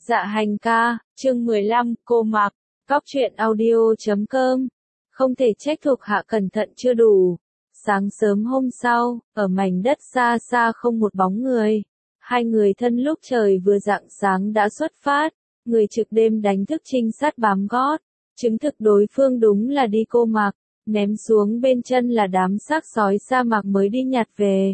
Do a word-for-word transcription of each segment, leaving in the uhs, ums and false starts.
Dạ hành ca, chương mười lăm, cô mặc, cóc truyện audio chấm com. Không thể trách thuộc hạ cẩn thận chưa đủ. Sáng sớm hôm sau, ở mảnh đất xa xa không một bóng người. Hai người thân lúc trời vừa rạng sáng đã xuất phát, người trực đêm đánh thức trinh sát bám gót, chứng thực đối phương đúng là đi cô mặc, ném xuống bên chân là đám xác sói sa mạc mới đi nhặt về.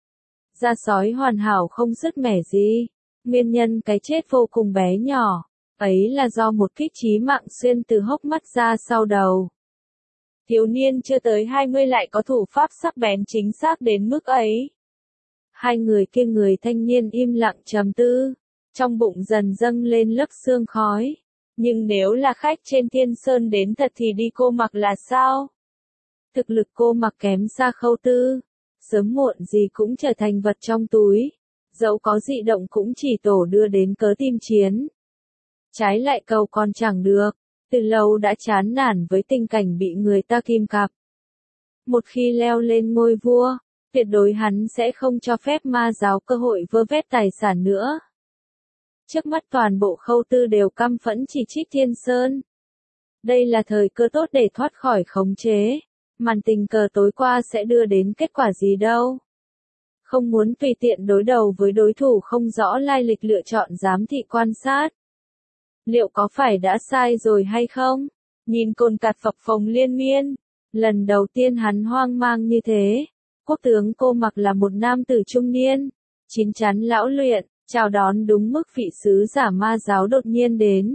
Da sói hoàn hảo không sứt mẻ gì. Nguyên nhân cái chết vô cùng bé nhỏ, ấy là do một kích chí mạng xuyên từ hốc mắt ra sau đầu. Thiếu niên chưa tới hai mươi lại có thủ pháp sắc bén chính xác đến mức ấy. Hai người kia người thanh niên im lặng trầm tư, trong bụng dần dâng lên lớp sương khói. Nhưng nếu là khách trên Thiên Sơn đến thật thì đi cô mặc là sao? Thực lực cô mặc kém xa Khâu Tư, sớm muộn gì cũng trở thành vật trong túi. Dẫu có dị động cũng chỉ tổ đưa đến cớ tìm chiến. Trái lại cầu còn chẳng được, từ lâu đã chán nản với tình cảnh bị người ta kìm cặp. Một khi leo lên ngôi vua, tuyệt đối hắn sẽ không cho phép ma giáo cơ hội vơ vét tài sản nữa. Trước mắt toàn bộ Khâu Tư đều căm phẫn chỉ trích Thiên Sơn. Đây là thời cơ tốt để thoát khỏi khống chế, màn tình cờ tối qua sẽ đưa đến kết quả gì đâu. Không muốn tùy tiện đối đầu với đối thủ không rõ lai lịch lựa chọn giám thị quan sát. Liệu có phải đã sai rồi hay không? Nhìn cồn cạt phập phồng liên miên. Lần đầu tiên hắn hoang mang như thế. Quốc tướng cô mặc là một nam tử trung niên. Chín chắn lão luyện, chào đón đúng mức vị sứ giả ma giáo đột nhiên đến.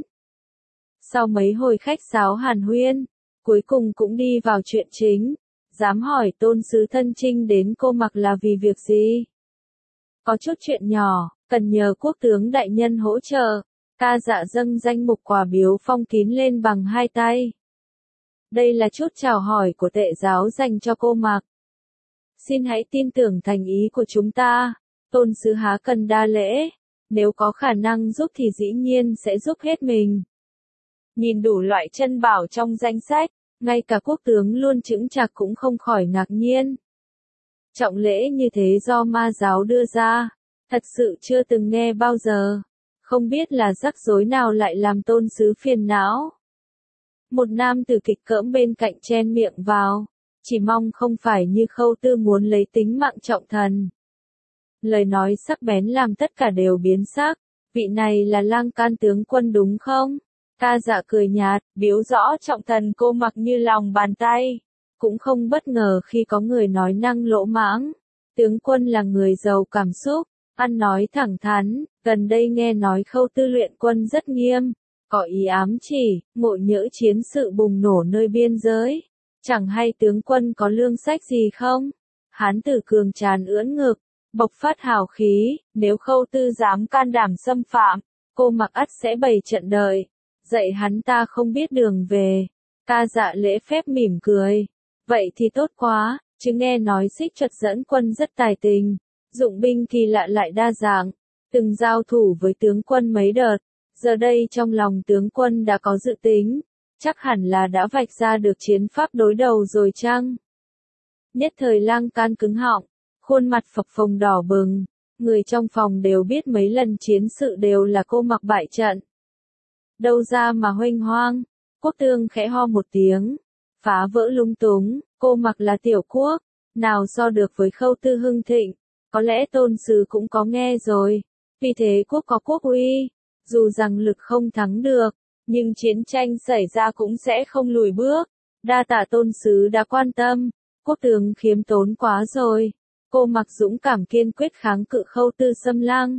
Sau mấy hồi khách sáo hàn huyên, cuối cùng cũng đi vào chuyện chính. Dám hỏi tôn sứ thân chinh đến cô mặc là vì việc gì? Có chút chuyện nhỏ, cần nhờ quốc tướng đại nhân hỗ trợ. Ca dạ dâng danh mục quà biếu phong kín lên bằng hai tay. Đây là chút chào hỏi của tệ giáo dành cho cô mặc. Xin hãy tin tưởng thành ý của chúng ta. Tôn sứ há cần đa lễ. Nếu có khả năng giúp thì dĩ nhiên sẽ giúp hết mình. Nhìn đủ loại chân bảo trong danh sách. Ngay cả quốc tướng luôn chững chạc cũng không khỏi ngạc nhiên. Trọng lễ như thế do ma giáo đưa ra, thật sự chưa từng nghe bao giờ. Không biết là rắc rối nào lại làm tôn sứ phiền não. Một nam tử kịch cỡm bên cạnh chen miệng vào, chỉ mong không phải như Khâu Tư muốn lấy tính mạng trọng thần. Lời nói sắc bén làm tất cả đều biến sắc. Vị này là Lang Can tướng quân đúng không? Ca dạ cười nhạt, biếu rõ trọng thần cô mặc như lòng bàn tay. Cũng không bất ngờ khi có người nói năng lỗ mãng. Tướng quân là người giàu cảm xúc, ăn nói thẳng thắn, gần đây nghe nói Khâu Tư luyện quân rất nghiêm. Có ý ám chỉ, ngộ nhỡ chiến sự bùng nổ nơi biên giới. Chẳng hay tướng quân có lương sách gì không? Hán tử cường tràn ưỡn ngực, bộc phát hào khí, nếu Khâu Tư dám can đảm xâm phạm, cô mặc ắt sẽ bày trận đợi. Dạy hắn ta không biết đường về. Ca dạ lễ phép mỉm cười. Vậy thì tốt quá, chứ nghe nói Xích Chuột dẫn quân rất tài tình. Dụng binh kỳ lạ lại đa dạng. Từng giao thủ với tướng quân mấy đợt. Giờ đây trong lòng tướng quân đã có dự tính. Chắc hẳn là đã vạch ra được chiến pháp đối đầu rồi chăng? Nhất thời Lang Can cứng họng. Khuôn mặt phập phồng đỏ bừng. Người trong phòng đều biết mấy lần chiến sự đều là cô mặc bại trận. Đâu ra mà huênh hoang. Quốc tương khẽ ho một tiếng. Phá vỡ lung túng, cô mặc là tiểu quốc. Nào so được với Khâu Tư hưng thịnh. Có lẽ tôn sứ cũng có nghe rồi. Vì thế quốc có quốc uy. Dù rằng lực không thắng được. Nhưng chiến tranh xảy ra cũng sẽ không lùi bước. Đa tạ tôn sứ đã quan tâm. Quốc tướng khiêm tốn quá rồi. Cô mặc dũng cảm kiên quyết kháng cự Khâu Tư xâm lăng.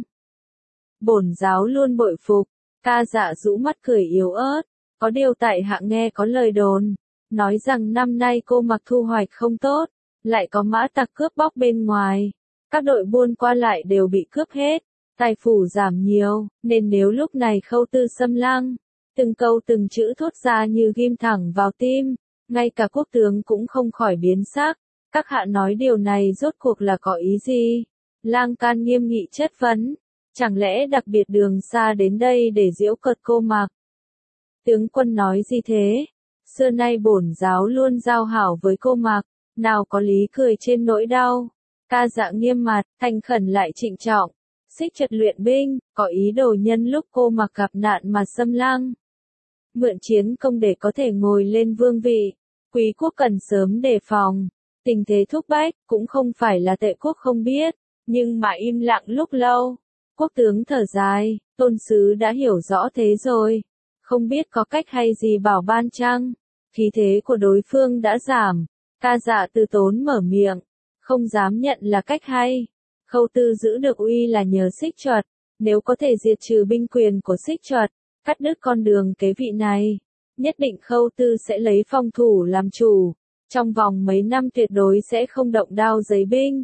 Bổn giáo luôn bội phục. Ca dạ rũ mắt cười yếu ớt, có điều tại hạ nghe có lời đồn, nói rằng năm nay cô mặc thu hoạch không tốt, lại có mã tặc cướp bóc bên ngoài, các đội buôn qua lại đều bị cướp hết, tài phủ giảm nhiều, nên nếu lúc này Khâu Tư xâm lăng, từng câu từng chữ thốt ra như ghim thẳng vào tim, ngay cả quốc tướng cũng không khỏi biến sắc, các hạ nói điều này rốt cuộc là có ý gì? Lang Can nghiêm nghị chất vấn. Chẳng lẽ đặc biệt đường xa đến đây để giễu cợt cô mặc? Tướng quân nói gì thế? Xưa nay bổn giáo luôn giao hảo với cô mặc, nào có lý cười trên nỗi đau. Ca dạ nghiêm mặt, thành khẩn lại trịnh trọng. Xích Chật luyện binh, có ý đồ nhân lúc Cô Mặc gặp nạn mà xâm lăng. Mượn chiến công để có thể ngồi lên vương vị. Quý quốc cần sớm đề phòng. Tình thế thúc bách, cũng không phải là Tệ quốc không biết, nhưng mà im lặng lúc lâu. Quốc tướng thở dài, tôn sứ đã hiểu rõ thế rồi. Không biết có cách hay gì bảo ban chăng? Khí thế của đối phương đã giảm. Ca Dạ từ tốn mở miệng, không dám nhận là cách hay. Khâu Tư giữ được uy là nhờ Xích Chật, nếu có thể diệt trừ binh quyền của Xích Chật, cắt đứt con đường kế vị này, nhất định Khâu Tư sẽ lấy phòng thủ làm chủ, trong vòng mấy năm tuyệt đối sẽ không động đao giấy binh.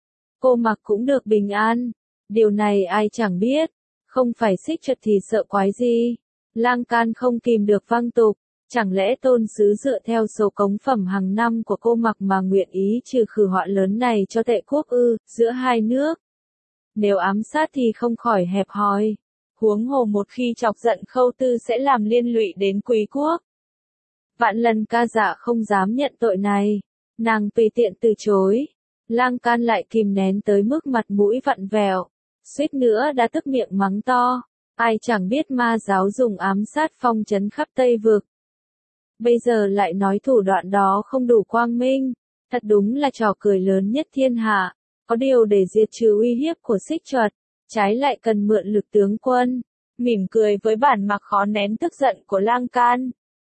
Cô Mặc cũng được bình an, điều này ai chẳng biết, không phải Xích Chật thì sợ quái gì. Lang Can không kìm được văng tục, chẳng lẽ tôn sứ dựa theo số cống phẩm hàng năm của Cô Mặc mà nguyện ý trừ khử họa lớn này cho Tệ quốc ư, giữa hai nước. Nếu ám sát thì không khỏi hẹp hòi, huống hồ một khi chọc giận Khâu Tư sẽ làm liên lụy đến Quý quốc. Vạn lần Ca Dạ không dám nhận tội này, nàng tùy tiện từ chối. Lang Can lại kìm nén tới mức mặt mũi vặn vẹo, suýt nữa đã tức miệng mắng to, ai chẳng biết ma giáo dùng ám sát phong trấn khắp Tây Vực. Bây giờ lại nói thủ đoạn đó không đủ quang minh, thật đúng là trò cười lớn nhất thiên hạ. Có điều để diệt trừ uy hiếp của Xích Chật, trái lại cần mượn lực tướng quân. Mỉm cười với bản Mặc khó nén tức giận của Lang Can.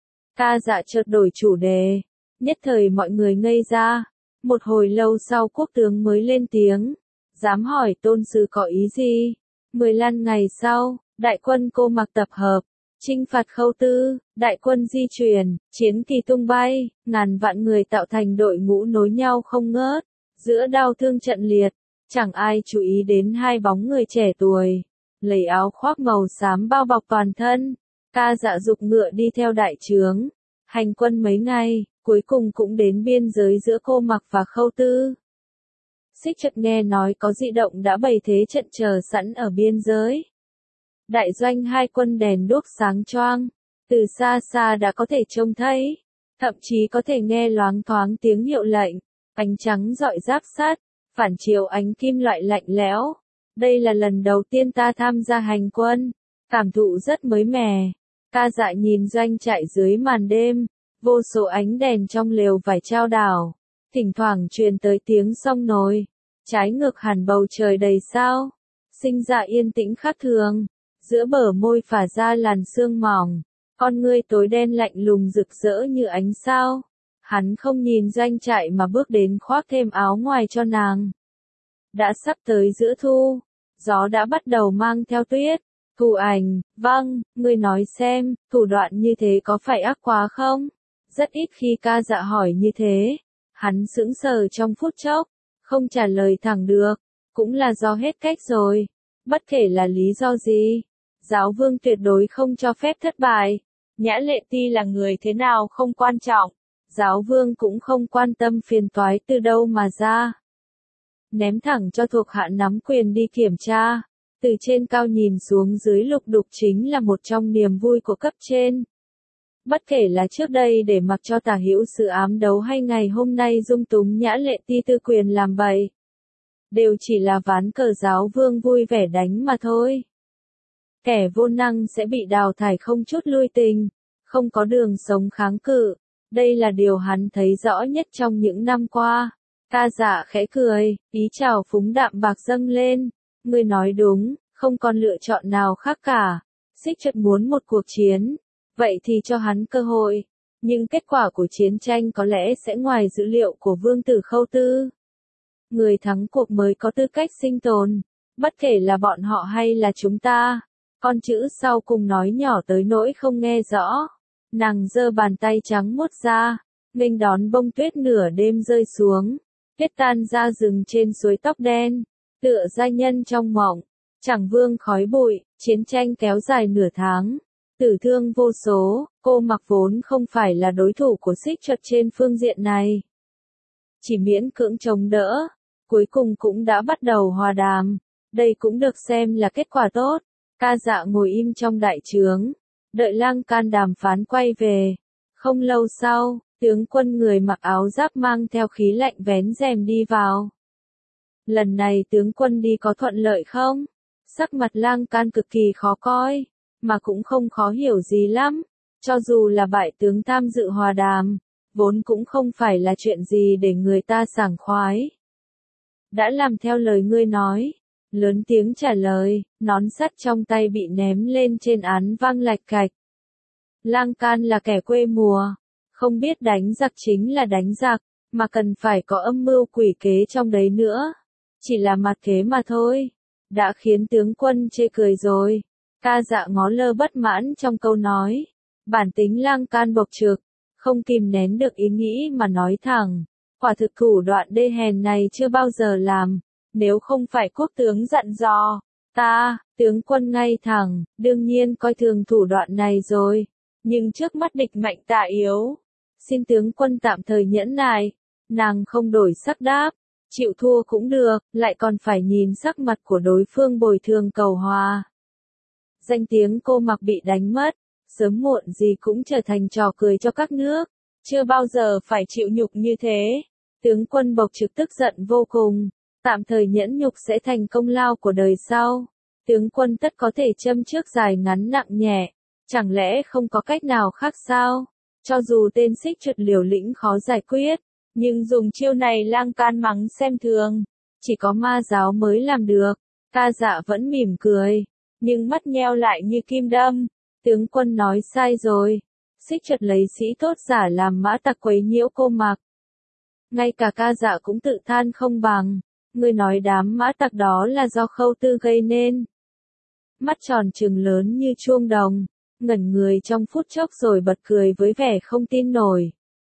Ca Dạ chợt đổi chủ đề, nhất thời mọi người ngây ra. Một hồi lâu sau quốc tướng mới lên tiếng, dám hỏi tôn sứ có ý gì. Mười lăm ngày sau, đại quân Cô Mặc tập hợp, chinh phạt Khâu Tư, đại quân di chuyển, chiến kỳ tung bay, ngàn vạn người tạo thành đội ngũ nối nhau không ngớt, giữa đao thương trận liệt, chẳng ai chú ý đến hai bóng người trẻ tuổi, lấy áo khoác màu xám bao bọc toàn thân. Ca Dạ dục ngựa đi theo đại trướng, hành quân mấy ngày, cuối cùng cũng đến biên giới giữa Cô Mặc và Khâu Tư. Xích Chật nghe nói có dị động đã bày thế trận chờ sẵn ở biên giới. Đại doanh hai quân đèn đuốc sáng choang, từ xa xa đã có thể trông thấy, thậm chí có thể nghe loáng thoáng tiếng hiệu lệnh, ánh trắng rọi giáp sắt, phản chiếu ánh kim loại lạnh lẽo. Đây là lần đầu tiên ta tham gia hành quân, cảm thụ rất mới mẻ. Ca Dạ nhìn doanh trại dưới màn đêm, vô số ánh đèn trong lều vải trao đảo, thỉnh thoảng truyền tới tiếng sông nồi, trái ngược hẳn bầu trời đầy sao, sinh ra yên tĩnh khác thường. Giữa bờ môi phả ra làn sương mỏng, con ngươi tối đen lạnh lùng rực rỡ như ánh sao. Hắn không nhìn doanh trại mà bước đến khoác thêm áo ngoài cho nàng. Đã sắp tới giữa thu, gió đã bắt đầu mang theo tuyết. Thủ Ảnh, vâng, ngươi nói xem, thủ đoạn như thế có phải ác quá không? Rất ít khi Ca Dạ hỏi như thế. Hắn sững sờ trong phút chốc, không trả lời thẳng được, cũng là do hết cách rồi. Bất kể là lý do gì, giáo vương tuyệt đối không cho phép thất bại. Nhã Lệ Ti là người thế nào không quan trọng, giáo vương cũng không quan tâm phiền toái từ đâu mà ra. Ném thẳng cho thuộc hạ nắm quyền đi kiểm tra, từ trên cao nhìn xuống dưới lục đục chính là một trong niềm vui của cấp trên. Bất kể là trước đây để mặc cho Tả Hữu sự ám đấu hay ngày hôm nay dung túng Nhã Lệ Ti tư quyền làm bậy, đều chỉ là ván cờ giáo vương vui vẻ đánh mà thôi. Kẻ vô năng sẽ bị đào thải không chút lui tình, không có đường sống kháng cự. Đây là điều hắn thấy rõ nhất trong những năm qua. Ca Dạ khẽ cười, ý chào phúng đạm bạc dâng lên. Ngươi nói đúng, không còn lựa chọn nào khác cả. Xích Chật muốn một cuộc chiến, vậy thì cho hắn cơ hội. Nhưng kết quả của chiến tranh có lẽ sẽ ngoài dữ liệu của vương tử Khâu Tư. Người thắng cuộc mới có tư cách sinh tồn, bất kể là bọn họ hay là chúng ta. Con chữ sau cùng nói nhỏ tới nỗi không nghe rõ. Nàng giơ bàn tay trắng muốt ra, nghênh đón bông tuyết nửa đêm rơi xuống. Tuyết tan ra rừng trên suối tóc đen, tựa giai nhân trong mộng. Chẳng vương khói bụi, chiến tranh kéo dài nửa tháng. Tử thương vô số, Cô Mặc vốn không phải là đối thủ của Xích Chật trên phương diện này. Chỉ miễn cưỡng chống đỡ, cuối cùng cũng đã bắt đầu hòa đàm. Đây cũng được xem là kết quả tốt. Ca Dạ ngồi im trong đại trướng, đợi Lang Can đàm phán quay về. Không lâu sau, tướng quân người mặc áo giáp mang theo khí lạnh vén rèm đi vào. Lần này tướng quân đi có thuận lợi không? Sắc mặt Lang Can cực kỳ khó coi, mà cũng không khó hiểu gì lắm, cho dù là bại tướng tham dự hòa đàm, vốn cũng không phải là chuyện gì để người ta sảng khoái. Đã làm theo lời ngươi nói, lớn tiếng trả lời, nón sắt trong tay bị ném lên trên án vang lạch cạch. Lang Can là kẻ quê mùa, không biết đánh giặc chính là đánh giặc, mà cần phải có âm mưu quỷ kế trong đấy nữa. Chỉ là mặt kế mà thôi, đã khiến tướng quân chê cười rồi. Ca Dạ ngó lơ bất mãn trong câu nói. Bản tính Lang Can bộc trực, không kìm nén được ý nghĩ mà nói thẳng. Quả thực thủ đoạn đê hèn này chưa bao giờ làm, nếu không phải quốc tướng dặn dò. Ta, tướng quân ngay thẳng, đương nhiên coi thường thủ đoạn này rồi. Nhưng trước mắt địch mạnh tạ yếu, xin tướng quân tạm thời nhẫn nại. Nàng không đổi sắc đáp, chịu thua cũng được, lại còn phải nhìn sắc mặt của đối phương bồi thường cầu hòa. Danh tiếng cô Mặc bị đánh mất, sớm muộn gì cũng trở thành trò cười cho các nước, chưa bao giờ phải chịu nhục như thế. Tướng quân bộc trực tức giận vô cùng, tạm thời nhẫn nhục sẽ thành công lao của đời sau. Tướng quân tất có thể châm trước dài ngắn nặng nhẹ, chẳng lẽ không có cách nào khác sao? Cho dù tên xích chuột liều lĩnh khó giải quyết, nhưng dùng chiêu này Lang Can mắng xem thường, chỉ có ma giáo mới làm được. Ca Dạ vẫn mỉm cười, nhưng mắt nheo lại như kim đâm. Tướng quân nói sai rồi, xích chuột lấy sĩ tốt giả làm mã tặc quấy nhiễu cô Mặc. Ngay cả Ca Dạ cũng tự than không bằng, ngươi nói đám mã tặc đó là do Khâu Tư gây nên. Mắt tròn trừng lớn như chuông đồng, ngẩn người trong phút chốc rồi bật cười với vẻ không tin nổi.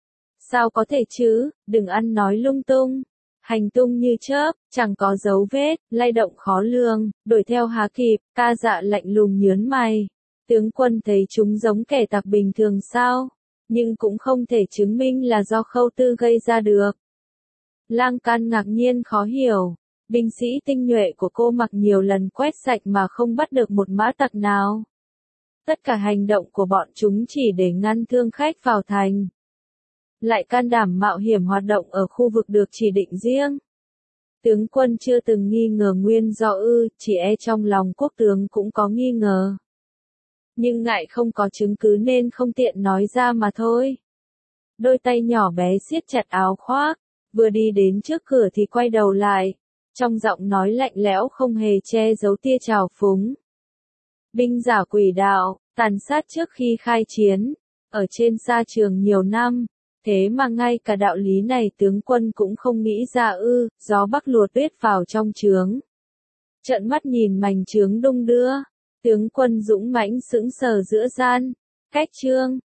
Sao có thể chứ, đừng ăn nói lung tung. Hành tung như chớp, chẳng có dấu vết, lay động khó lường, đuổi theo há kịp. Ca Dạ lạnh lùng nhớn mày. Tướng quân thấy chúng giống kẻ tặc bình thường sao? Nhưng cũng không thể chứng minh là do Khâu Tư gây ra được. Lang Can ngạc nhiên khó hiểu. Binh sĩ tinh nhuệ của cô Mặc nhiều lần quét sạch mà không bắt được một mã tặc nào. Tất cả hành động của bọn chúng chỉ để ngăn thương khách vào thành. Lại can đảm mạo hiểm hoạt động ở khu vực được chỉ định riêng. Tướng quân chưa từng nghi ngờ nguyên do ư, chỉ e trong lòng quốc tướng cũng có nghi ngờ. Nhưng ngại không có chứng cứ nên không tiện nói ra mà thôi. Đôi tay nhỏ bé siết chặt áo khoác, vừa đi đến trước cửa thì quay đầu lại. Trong giọng nói lạnh lẽo không hề che giấu tia trào phúng. Binh giả quỷ đạo, tàn sát trước khi khai chiến, ở trên sa trường nhiều năm. Thế mà ngay cả đạo lý này tướng quân cũng không nghĩ ra ư, gió bắc lùa tuyết vào trong trướng. Trợn mắt nhìn mảnh trướng đung đưa, tướng quân dũng mãnh sững sờ giữa gian, cách trương,